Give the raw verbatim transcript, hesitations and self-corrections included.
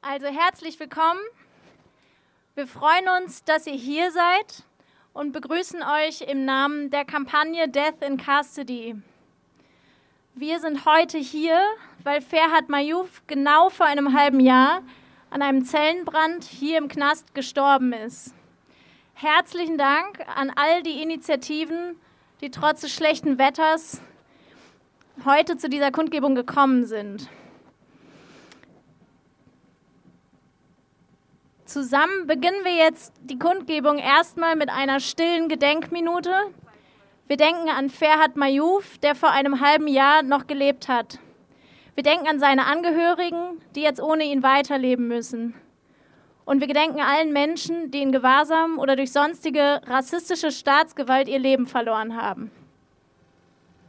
Also herzlich willkommen. Wir freuen uns, dass ihr hier seid und begrüßen euch im Namen der Kampagne Death in Custody. Wir sind heute hier, weil Ferhat Mayouf genau vor einem halben Jahr an einem Zellenbrand hier im Knast gestorben ist. Herzlichen Dank an all die Initiativen, die trotz des schlechten Wetters heute zu dieser Kundgebung gekommen sind. Zusammen beginnen wir jetzt die Kundgebung erstmal mit einer stillen Gedenkminute. Wir denken an Ferhat Mayouf, der vor einem halben Jahr noch gelebt hat. Wir denken an seine Angehörigen, die jetzt ohne ihn weiterleben müssen. Und wir gedenken allen Menschen, die in Gewahrsam oder durch sonstige rassistische Staatsgewalt ihr Leben verloren haben.